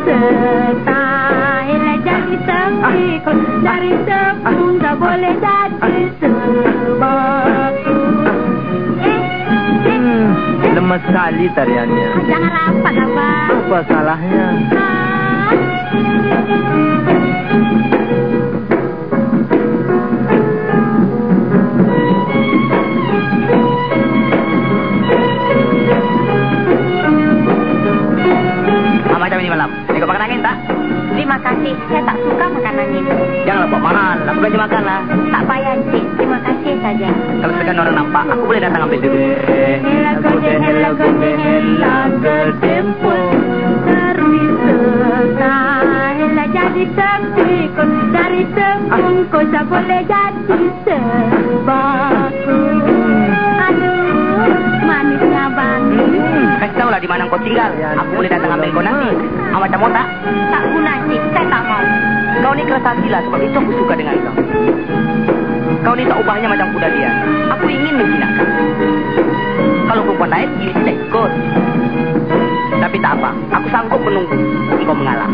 setahil jadi sepikul, dari tepung tak boleh jadi sebatu. Lemas sekali tariannya. Jangan rapat, Abang. Apa salahnya? Macam ini malam. Ikut makan angin tak? Terima kasih, saya tak suka makan angin. Janganlah buat mahal. Aku belanja makan lah. Tak payah, Cik. Terima kasih saja. Kalau segan orang nampak, aku boleh datang ambil dulu. Hela gedempul, setahil jadi sepikul, dari sebungkus tak boleh jadi sebatu. Aduh, manisnya Bang. Kasih tahu lah di mana kau tinggal. Aku boleh datang ambil kau nanti. Macam mau tak? Tak guna, Cik. Saya tak mau. Kau ni keras hati lah, sebab itu aku suka dengan kau. Kau ni tak ubahnya macam kuda liar. Aku ingin menjinakkan. Kalau perempuan lain, ini tidak ikut. Tapi tak apa, aku sanggup menunggu engkau mengalah.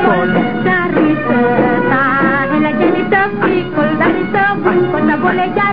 Dari setahil jadi sepikul, dari sebungkus tak boleh jadi